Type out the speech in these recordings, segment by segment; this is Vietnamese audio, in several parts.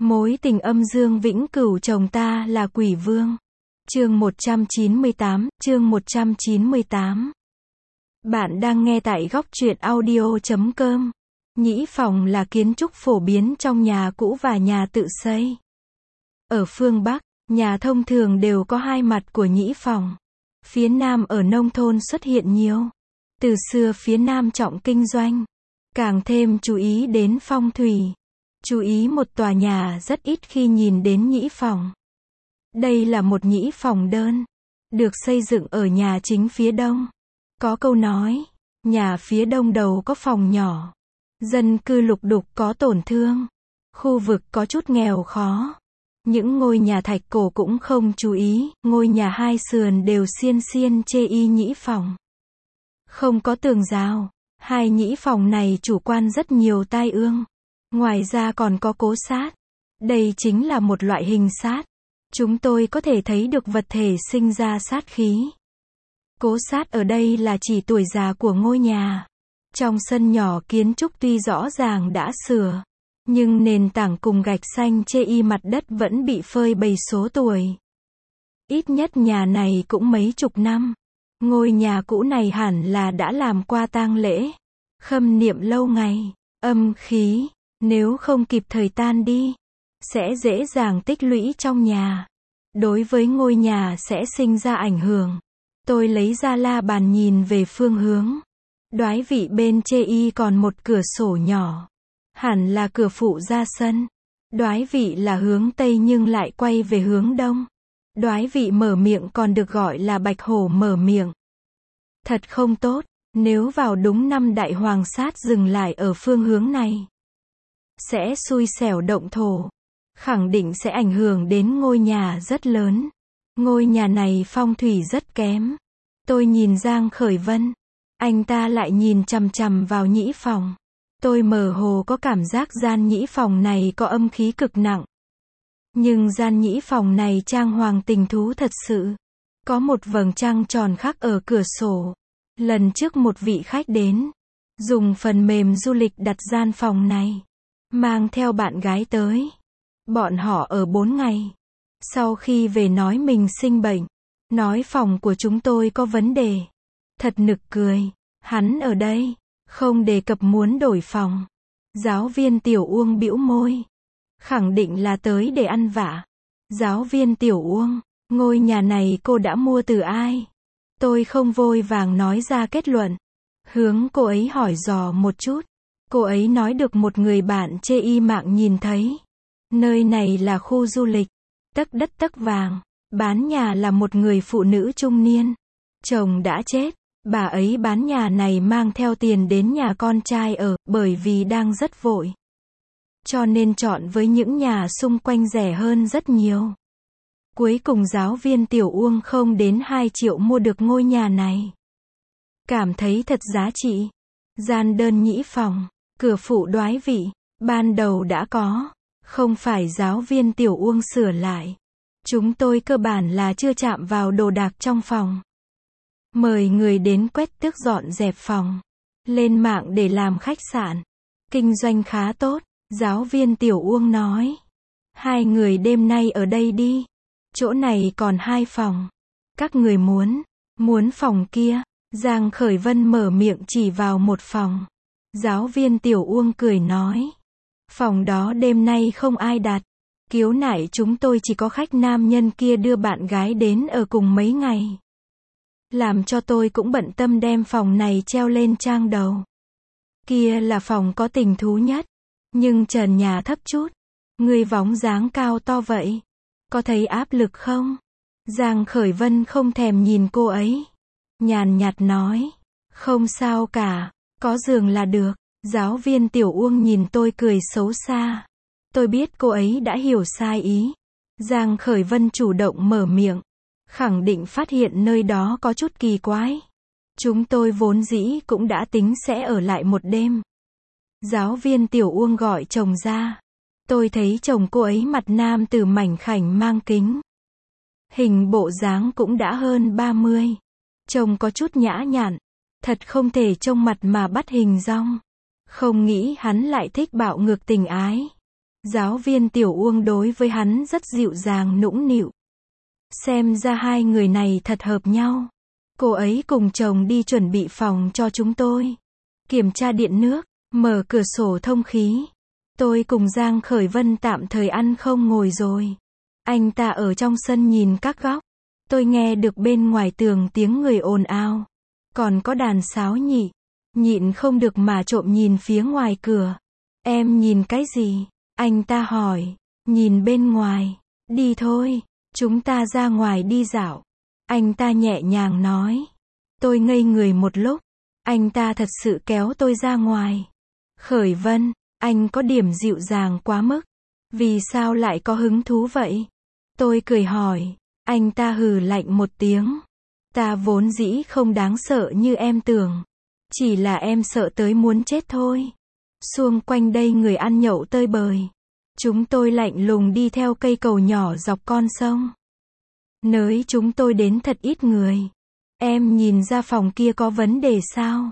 Mối tình âm dương vĩnh cửu chồng ta là quỷ vương. Chương 198, chương 198. Bạn đang nghe tại góc truyện audio.com. Nhĩ phòng là kiến trúc phổ biến trong nhà cũ và nhà tự xây. Ở phương Bắc, nhà thông thường đều có hai mặt của nhĩ phòng. Phía Nam ở nông thôn xuất hiện nhiều. Từ xưa phía Nam trọng kinh doanh, càng thêm chú ý đến phong thủy. Chú ý một tòa nhà rất ít khi nhìn đến nhĩ phòng. Đây là một nhĩ phòng đơn, được xây dựng ở nhà chính phía đông. Có câu nói, nhà phía đông đầu có phòng nhỏ, dân cư lục đục có tổn thương, khu vực có chút nghèo khó. Những ngôi nhà thạch cổ cũng không chú ý, ngôi nhà hai sườn đều xiên xiên chê y nhĩ phòng. Không có tường rào, hai nhĩ phòng này chủ quan rất nhiều tai ương. Ngoài ra còn có cố sát. Đây chính là một loại hình sát. Chúng tôi có thể thấy được vật thể sinh ra sát khí. Cố sát ở đây là chỉ tuổi già của ngôi nhà. Trong sân nhỏ kiến trúc tuy rõ ràng đã sửa, nhưng nền tảng cùng gạch xanh chê y mặt đất vẫn bị phơi bày số tuổi. Ít nhất nhà này cũng mấy chục năm. Ngôi nhà cũ này hẳn là đã làm qua tang lễ, khâm niệm lâu ngày, âm khí, nếu không kịp thời tan đi, sẽ dễ dàng tích lũy trong nhà. Đối với ngôi nhà sẽ sinh ra ảnh hưởng. Tôi lấy ra la bàn nhìn về phương hướng. Đoái vị bên chê y còn một cửa sổ nhỏ. Hẳn là cửa phụ ra sân. Đoái vị là hướng Tây nhưng lại quay về hướng Đông. Đoái vị mở miệng còn được gọi là bạch hổ mở miệng. Thật không tốt, nếu vào đúng năm đại hoàng sát dừng lại ở phương hướng này, sẽ xui xẻo động thổ. Khẳng định sẽ ảnh hưởng đến ngôi nhà rất lớn. Ngôi nhà này phong thủy rất kém. Tôi nhìn Giang Khởi Vân. Anh ta lại nhìn chằm chằm vào nhĩ phòng. Tôi mơ hồ có cảm giác gian nhĩ phòng này có âm khí cực nặng. Nhưng gian nhĩ phòng này trang hoàng tình thú thật sự. Có một vầng trăng tròn khắc ở cửa sổ. Lần trước một vị khách đến, dùng phần mềm du lịch đặt gian phòng này, mang theo bạn gái tới. Bọn họ ở 4 ngày. Sau khi về nói mình sinh bệnh, nói phòng của chúng tôi có vấn đề. Thật nực cười, hắn ở đây, không đề cập muốn đổi phòng. Giáo viên Tiểu Uông bĩu môi, khẳng định là tới để ăn vạ. Giáo viên Tiểu Uông, ngôi nhà này cô đã mua từ ai? Tôi không vội vàng nói ra kết luận. Hướng cô ấy hỏi dò một chút. Cô ấy nói được một người bạn chê y mạng nhìn thấy. Nơi này là khu du lịch, tấc đất tấc vàng. Bán nhà là một người phụ nữ trung niên. Chồng đã chết, bà ấy bán nhà này mang theo tiền đến nhà con trai ở, bởi vì đang rất vội. Cho nên chọn với những nhà xung quanh rẻ hơn rất nhiều. Cuối cùng giáo viên Tiểu Uông không đến 2 triệu mua được ngôi nhà này. Cảm thấy thật giá trị. Gian đơn nhĩ phòng, cửa phụ đoái vị, ban đầu đã có. Không phải giáo viên Tiểu Uông sửa lại. Chúng tôi cơ bản là chưa chạm vào đồ đạc trong phòng. Mời người đến quét tước dọn dẹp phòng. Lên mạng để làm khách sạn. Kinh doanh khá tốt, giáo viên Tiểu Uông nói. 2 người đêm nay ở đây đi. Chỗ này còn 2 phòng. Các người muốn phòng kia. Giang Khởi Vân mở miệng chỉ vào một phòng. Giáo viên Tiểu Uông cười nói. Phòng đó đêm nay không ai đặt. Kiếu nại chúng tôi chỉ có khách nam nhân kia đưa bạn gái đến ở cùng mấy ngày. Làm cho tôi cũng bận tâm đem phòng này treo lên trang đầu. Kia là phòng có tình thú nhất. Nhưng trần nhà thấp chút. Người bóng dáng cao to vậy. Có thấy áp lực không? Giang Khởi Vân không thèm nhìn cô ấy. Nhàn nhạt nói. Không sao cả. Có giường là được. Giáo viên Tiểu Uông nhìn tôi cười xấu xa. Tôi biết cô ấy đã hiểu sai ý. Giang Khởi Vân chủ động mở miệng. Khẳng định phát hiện nơi đó có chút kỳ quái. Chúng tôi vốn dĩ cũng đã tính sẽ ở lại một đêm. Giáo viên Tiểu Uông gọi chồng ra. Tôi thấy chồng cô ấy mặt nam tử mảnh khảnh mang kính. Hình bộ dáng cũng đã hơn 30. Chồng có chút nhã nhặn. Thật không thể trông mặt mà bắt hình dong. Không nghĩ hắn lại thích bạo ngược tình ái. Giáo viên Tiểu Uông đối với hắn rất dịu dàng nũng nịu. Xem ra hai người này thật hợp nhau. Cô ấy cùng chồng đi chuẩn bị phòng cho chúng tôi. Kiểm tra điện nước, mở cửa sổ thông khí. Tôi cùng Giang Khởi Vân tạm thời ăn không ngồi rồi. Anh ta ở trong sân nhìn các góc. Tôi nghe được bên ngoài tường tiếng người ồn ào. Còn có đàn sáo nhị. Nhịn không được mà trộm nhìn phía ngoài cửa. Em nhìn cái gì? Anh ta hỏi. Nhìn bên ngoài. Đi thôi. Chúng ta ra ngoài đi dạo. Anh ta nhẹ nhàng nói. Tôi ngây người một lúc. Anh ta thật sự kéo tôi ra ngoài. Khởi Vân, anh có điểm dịu dàng quá mức. Vì sao lại có hứng thú vậy? Tôi cười hỏi. Anh ta hừ lạnh một tiếng. Ta vốn dĩ không đáng sợ như em tưởng. Chỉ là em sợ tới muốn chết thôi. Xung quanh đây người ăn nhậu tơi bời. Chúng tôi lạnh lùng đi theo cây cầu nhỏ dọc con sông. Nơi chúng tôi đến thật ít người. Em nhìn ra phòng kia có vấn đề sao?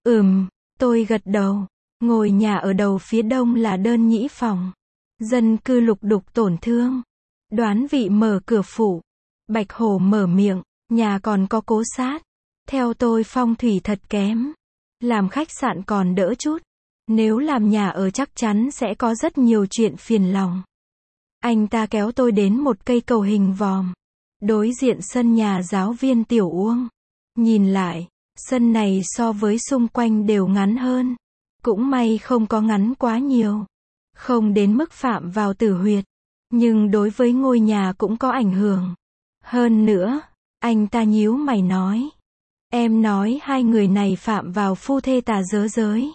Tôi gật đầu. Ngôi nhà ở đầu phía đông là đơn nhĩ phòng. Dân cư lục đục tổn thương. Đoán vị mở cửa phụ. Bạch Hổ mở miệng. Nhà còn có cố sát. Theo tôi phong thủy thật kém. Làm khách sạn còn đỡ chút. Nếu làm nhà ở chắc chắn sẽ có rất nhiều chuyện phiền lòng. Anh ta kéo tôi đến một cây cầu hình vòm. Đối diện sân nhà giáo viên Tiểu Uông. Nhìn lại, sân này so với xung quanh đều ngắn hơn. Cũng may không có ngắn quá nhiều. Không đến mức phạm vào tử huyệt. Nhưng đối với ngôi nhà cũng có ảnh hưởng. Hơn nữa, anh ta nhíu mày nói. Em nói hai người này phạm vào phu thê tà giới.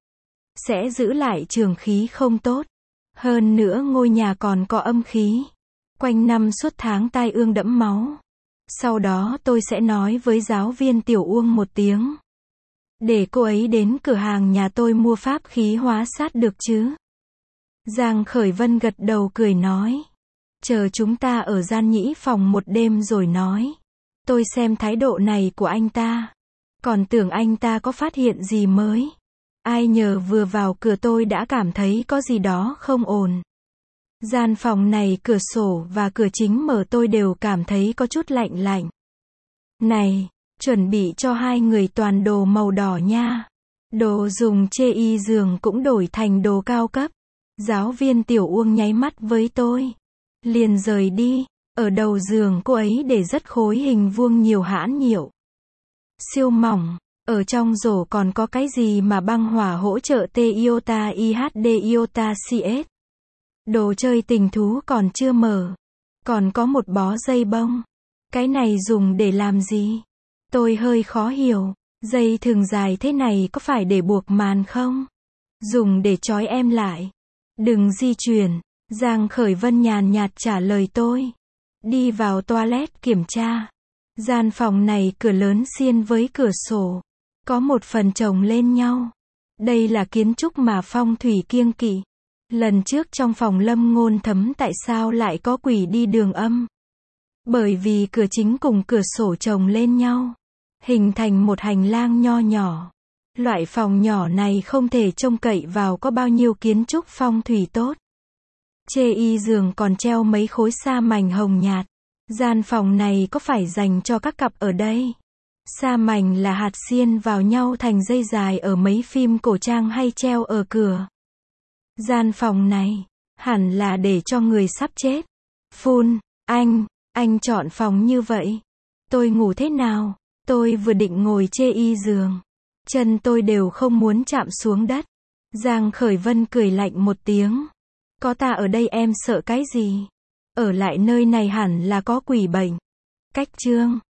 Sẽ giữ lại trường khí không tốt. Hơn nữa ngôi nhà còn có âm khí. Quanh năm suốt tháng tai ương đẫm máu. Sau đó tôi sẽ nói với giáo viên Tiểu Uông một tiếng. Để cô ấy đến cửa hàng nhà tôi mua pháp khí hóa sát được chứ? Giang Khởi Vân gật đầu cười nói. Chờ chúng ta ở gian nhĩ phòng một đêm rồi nói. Tôi xem thái độ này của anh ta. Còn tưởng anh ta có phát hiện gì mới. Ai nhờ vừa vào cửa tôi đã cảm thấy có gì đó không ổn. Gian phòng này cửa sổ và cửa chính mở tôi đều cảm thấy có chút lạnh lạnh. Này, chuẩn bị cho hai người toàn đồ màu đỏ nha. Đồ dùng chê y giường cũng đổi thành đồ cao cấp. Giáo viên Tiểu Uông nháy mắt với tôi. Liền rời đi. Ở đầu giường cô ấy để rất khối hình vuông nhiều hãn nhiệu. Siêu mỏng. Ở trong rổ còn có cái gì mà băng hỏa hỗ trợ T-iota IHD iota CS. Đồ chơi tình thú còn chưa mở. Còn có một bó dây bông. Cái này dùng để làm gì? Tôi hơi khó hiểu. Dây thừng dài thế này có phải để buộc màn không? Dùng để trói em lại. Đừng di chuyển. Giang Khởi Vân nhàn nhạt trả lời tôi. Đi vào toilet kiểm tra. Gian phòng này cửa lớn xiên với cửa sổ. Có một phần chồng lên nhau. Đây là kiến trúc mà phong thủy kiêng kỵ. Lần trước trong phòng Lâm Ngôn Thấm tại sao lại có quỷ đi đường âm? Bởi vì cửa chính cùng cửa sổ chồng lên nhau. Hình thành một hành lang nho nhỏ. Loại phòng nhỏ này không thể trông cậy vào có bao nhiêu kiến trúc phong thủy tốt. Chê y giường còn treo mấy khối sa mảnh hồng nhạt. Gian phòng này có phải dành cho các cặp ở đây? Sa mảnh là hạt xiên vào nhau thành dây dài ở mấy phim cổ trang hay treo ở cửa. Gian phòng này, hẳn là để cho người sắp chết. Phun, anh chọn phòng như vậy. Tôi ngủ thế nào? Tôi vừa định ngồi chê y giường. Chân tôi đều không muốn chạm xuống đất. Giang Khởi Vân cười lạnh một tiếng. Có ta ở đây em sợ cái gì? Ở lại nơi này hẳn là có quỷ bệnh. Cách chương